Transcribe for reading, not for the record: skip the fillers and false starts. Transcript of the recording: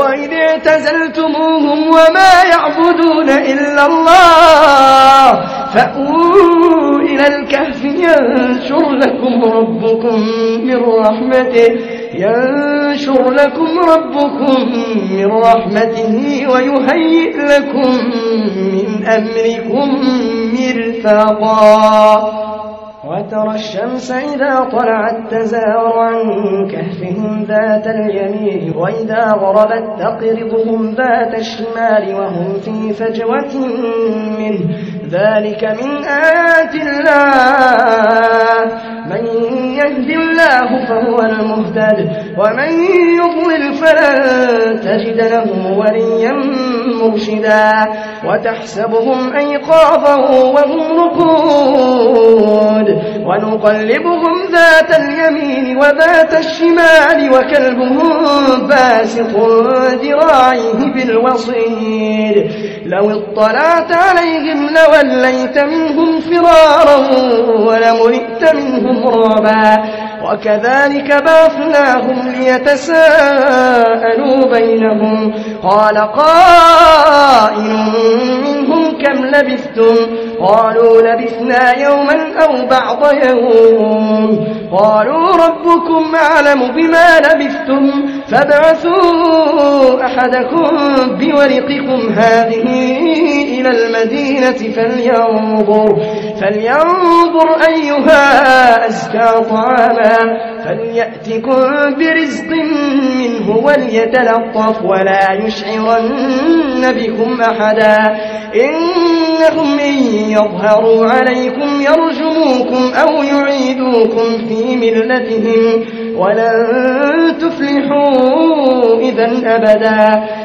وإذ اعتزلتموهم وما يعبدون إلا الله فأووا إلى الكهف ينشر لكم ربكم من رحمته ويهيئ لكم من أمركم مرفقا وترى الشمس إذا طلعت تزاور عن كهفهم ذات اليمين وإذا غربت تقرضهم ذات الشمال وهم في فجوة منه ذلك من آيات الله من يهد الله فهو المهتد ومن يضلل فلن تجد له وليا مرشدا وتحسبهم أيقاظا وهم رقود ونقلبهم ذات اليمين وذات الشمال وكلبهم باسط ذراعيه بالوصيد لو اطلعت عليهم لوليت منهم فرارا ولملئت منهم رعبا وكذلك بعثناهم ليتساءلوا بينهم قال قائل منهم كم لبثتم قالوا لبثنا يوما أو بعض يوم قالوا ربكم أعلم بما لبثتم فابعثوا أحدكم بورقكم هذه إلى المدينة فلينظر أيها أزكى طعاما فليأتكم برزق منه وليتلطف ولا يشعرن بكم أحدا إنهم إن يظهروا عليكم يرجموكم أو يعيدوكم في ملتهم ولن تفلحوا إذا أبدا